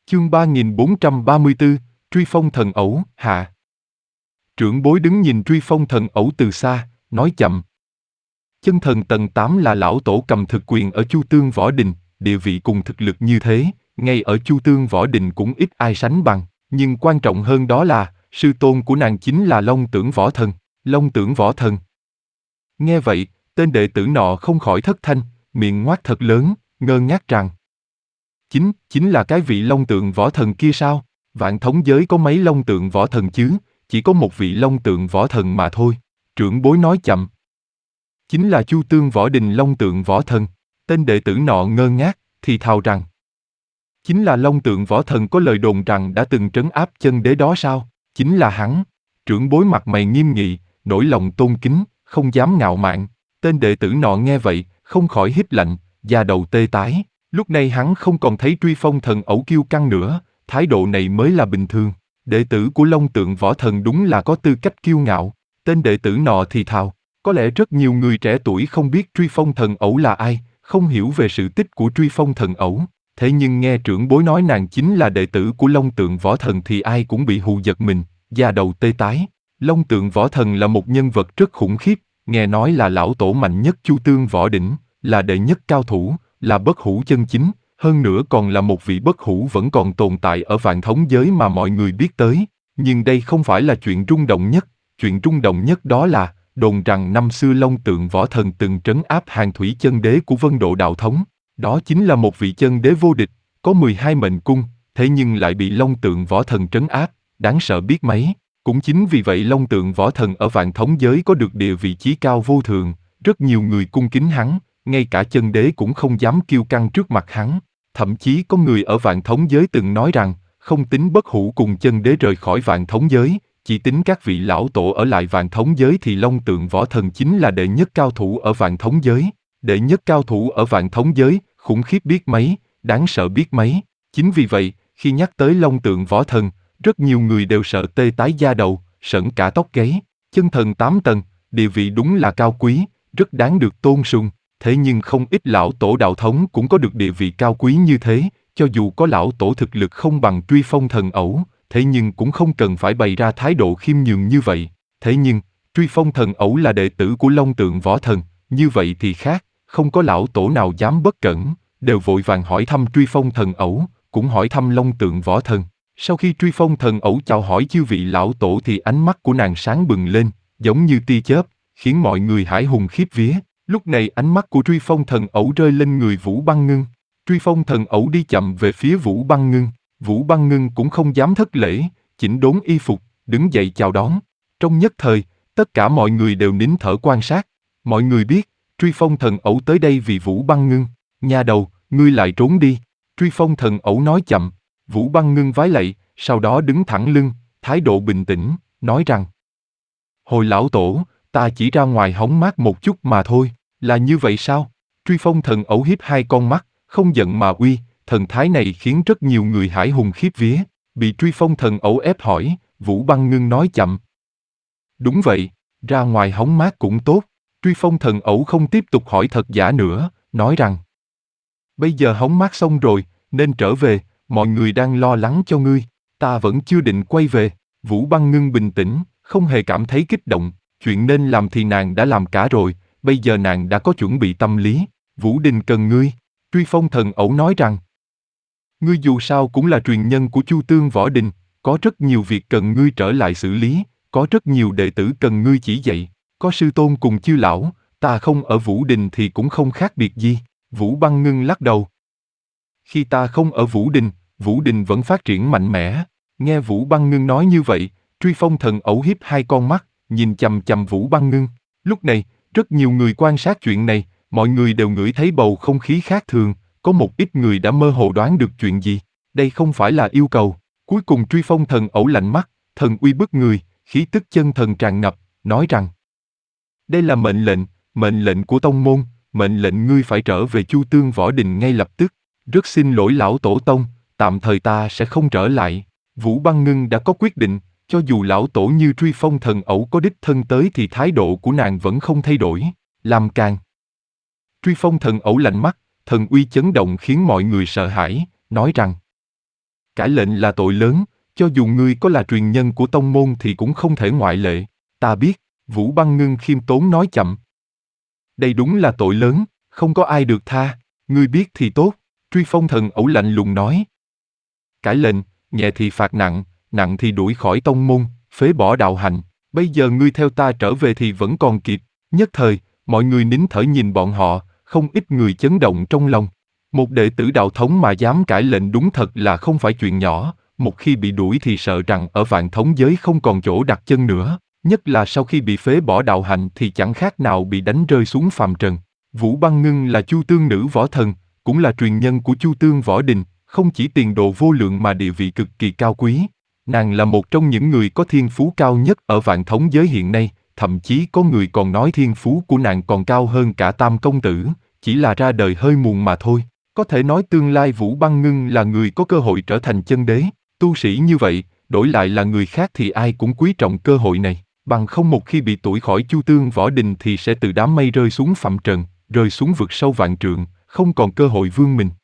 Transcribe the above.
Chương 3434, Truy Phong Thần Ẩu, hạ. Trưởng bối đứng nhìn Truy Phong Thần Ẩu từ xa, nói chậm. Chân thần tầng 8 là lão tổ cầm thực quyền ở Chu Tương Võ Đình, địa vị cùng thực lực như thế, ngay ở Chu Tương Võ Đình cũng ít ai sánh bằng, nhưng quan trọng hơn đó là, sư tôn của nàng chính là Long Tưởng Võ Thần, Long Tưởng Võ Thần. Nghe vậy, tên đệ tử nọ không khỏi thất thanh, miệng ngoác thật lớn, ngơ ngác rằng. Chính là cái vị Long Tượng Võ Thần kia sao? Vạn thống giới có mấy Long Tượng Võ Thần chứ, chỉ có một vị Long Tượng Võ Thần mà thôi. Trưởng bối nói chậm. Chính là Chu Tương Võ Đình Long Tượng Võ Thần. Tên đệ tử nọ ngơ ngác, thì thào rằng. Chính là Long Tượng Võ Thần có lời đồn rằng đã từng trấn áp chân đế đó sao? Chính là hắn. Trưởng bối mặt mày nghiêm nghị, nỗi lòng tôn kính, không dám ngạo mạn. Tên đệ tử nọ nghe vậy, không khỏi hít lạnh, da đầu tê tái. Lúc này hắn không còn thấy Truy Phong Thần Ẩu kiêu căng nữa, thái độ này mới là bình thường. Đệ tử của Long Tượng Võ Thần đúng là có tư cách kiêu ngạo. Tên đệ tử nọ thì thào, có lẽ rất nhiều người trẻ tuổi không biết Truy Phong Thần Ẩu là ai, không hiểu về sự tích của Truy Phong Thần Ẩu. Thế nhưng nghe trưởng bối nói nàng chính là đệ tử của Long Tượng Võ Thần thì ai cũng bị hù giật mình, da đầu tê tái. Long Tượng Võ Thần là một nhân vật rất khủng khiếp, nghe nói là lão tổ mạnh nhất Chu Tương Võ Đỉnh, là đệ nhất cao thủ, là bất hủ chân chính, hơn nữa còn là một vị bất hủ vẫn còn tồn tại ở vạn thống giới mà mọi người biết tới. Nhưng đây không phải là chuyện rung động nhất, chuyện rung động nhất đó là, đồn rằng năm xưa Long Tượng Võ Thần từng trấn áp Hàn Thủy chân đế của Vân Độ Đạo Thống. Đó chính là một vị chân đế vô địch, có 12 mệnh cung, thế nhưng lại bị Long Tượng Võ Thần trấn áp, đáng sợ biết mấy. Cũng chính vì vậy Long Tượng Võ Thần ở vạn thống giới có được địa vị chí cao vô thượng, rất nhiều người cung kính hắn, ngay cả chân đế cũng không dám kiêu căng trước mặt hắn. Thậm chí có người ở vạn thống giới từng nói rằng, không tính bất hủ cùng chân đế rời khỏi vạn thống giới, chỉ tính các vị lão tổ ở lại vạn thống giới thì Long Tượng Võ Thần chính là đệ nhất cao thủ ở vạn thống giới. Đệ nhất cao thủ ở vạn thống giới, khủng khiếp biết mấy, đáng sợ biết mấy. Chính vì vậy, khi nhắc tới Long Tượng Võ Thần, rất nhiều người đều sợ tê tái da đầu, sởn cả tóc gáy. Chân thần 8 tầng, địa vị đúng là cao quý, rất đáng được tôn sùng. Thế nhưng không ít lão tổ đạo thống cũng có được địa vị cao quý như thế, cho dù có lão tổ thực lực không bằng Truy Phong Thần Ẩu, thế nhưng cũng không cần phải bày ra thái độ khiêm nhường như vậy. Thế nhưng, Truy Phong Thần Ẩu là đệ tử của Long Tượng Võ Thần, như vậy thì khác, không có lão tổ nào dám bất cẩn, đều vội vàng hỏi thăm Truy Phong Thần Ẩu, cũng hỏi thăm Long Tượng Võ Thần. Sau khi Truy Phong Thần Ẩu chào hỏi chư vị lão tổ thì ánh mắt của nàng sáng bừng lên, giống như tia chớp, khiến mọi người hãi hùng khiếp vía. Lúc này ánh mắt của Truy Phong Thần Ẩu rơi lên người Vũ Băng Ngưng. Truy Phong Thần Ẩu đi chậm về phía Vũ Băng Ngưng. Vũ Băng Ngưng cũng không dám thất lễ, chỉnh đốn y phục, đứng dậy chào đón. Trong nhất thời, tất cả mọi người đều nín thở quan sát. Mọi người biết, Truy Phong Thần Ẩu tới đây vì Vũ Băng Ngưng. Nha đầu, ngươi lại trốn đi. Truy Phong Thần Ẩu nói chậm. Vũ Băng Ngưng vái lạy, sau đó đứng thẳng lưng, thái độ bình tĩnh, nói rằng: Hồi lão tổ, ta chỉ ra ngoài hóng mát một chút mà thôi. Là như vậy sao? Truy Phong Thần Ẩu hiếp hai con mắt, không giận mà uy, thần thái này khiến rất nhiều người hãi hùng khiếp vía. Bị Truy Phong Thần Ẩu ép hỏi, Vũ Băng Ngưng nói chậm: Đúng vậy, ra ngoài hóng mát cũng tốt. Truy Phong Thần Ẩu không tiếp tục hỏi thật giả nữa, nói rằng: Bây giờ hóng mát xong rồi, nên trở về, mọi người đang lo lắng cho ngươi, ta vẫn chưa định quay về. Vũ Băng Ngưng bình tĩnh, không hề cảm thấy kích động, chuyện nên làm thì nàng đã làm cả rồi. Bây giờ nàng đã có chuẩn bị tâm lý, Vũ Đình cần ngươi. Truy Phong Thần Ẩu nói rằng: Ngươi dù sao cũng là truyền nhân của Chu Tương Võ Đình, có rất nhiều việc cần ngươi trở lại xử lý, có rất nhiều đệ tử cần ngươi chỉ dạy, có sư tôn cùng chư lão, ta không ở Vũ Đình thì cũng không khác biệt gì. Vũ Băng Ngưng lắc đầu. Khi ta không ở Vũ Đình vẫn phát triển mạnh mẽ. Nghe Vũ Băng Ngưng nói như vậy, Truy Phong Thần Ẩu hiếp hai con mắt, nhìn chằm chằm Vũ Băng Ngưng. Lúc này, rất nhiều người quan sát chuyện này, mọi người đều ngửi thấy bầu không khí khác thường, có một ít người đã mơ hồ đoán được chuyện gì. Đây không phải là yêu cầu. Cuối cùng Truy Phong Thần Ẩu lạnh mắt, thần uy bức người, khí tức chân thần tràn ngập, nói rằng: Đây là mệnh lệnh của tông môn, mệnh lệnh ngươi phải trở về Chu Tương Võ Đình ngay lập tức. Rất xin lỗi lão tổ tông, tạm thời ta sẽ không trở lại. Vũ Băng Ngưng đã có quyết định, cho dù lão tổ như Truy Phong Thần Ẩu có đích thân tới thì thái độ của nàng vẫn không thay đổi. Làm càn. Truy Phong Thần Ẩu lạnh mắt, thần uy chấn động khiến mọi người sợ hãi, nói rằng: Cải lệnh là tội lớn, cho dù ngươi có là truyền nhân của tông môn thì cũng không thể ngoại lệ. Ta biết, Vũ Băng Ngưng khiêm tốn nói chậm. Đây đúng là tội lớn, không có ai được tha, ngươi biết thì tốt, Truy Phong Thần Ẩu lạnh lùng nói. Cải lệnh, nhẹ thì phạt nặng, nặng thì đuổi khỏi tông môn, phế bỏ đạo hành, bây giờ ngươi theo ta trở về thì vẫn còn kịp. Nhất thời, mọi người nín thở nhìn bọn họ, không ít người chấn động trong lòng. Một đệ tử đạo thống mà dám cãi lệnh đúng thật là không phải chuyện nhỏ, một khi bị đuổi thì sợ rằng ở vạn thống giới không còn chỗ đặt chân nữa, nhất là sau khi bị phế bỏ đạo hành thì chẳng khác nào bị đánh rơi xuống phàm trần. Vũ Băng Ngưng là Chu Tương nữ võ thần, cũng là truyền nhân của Chu Tương Võ Đình, không chỉ tiền đồ vô lượng mà địa vị cực kỳ cao quý. Nàng là một trong những người có thiên phú cao nhất ở vạn thống giới hiện nay, thậm chí có người còn nói thiên phú của nàng còn cao hơn cả Tam công tử, chỉ là ra đời hơi muộn mà thôi. Có thể nói tương lai Vũ Băng Ngưng là người có cơ hội trở thành chân đế, tu sĩ như vậy, đổi lại là người khác thì ai cũng quý trọng cơ hội này, bằng không một khi bị đuổi khỏi Chu Tương Võ Đình thì sẽ từ đám mây rơi xuống phàm trần, rơi xuống vực sâu vạn trượng, không còn cơ hội vươn mình.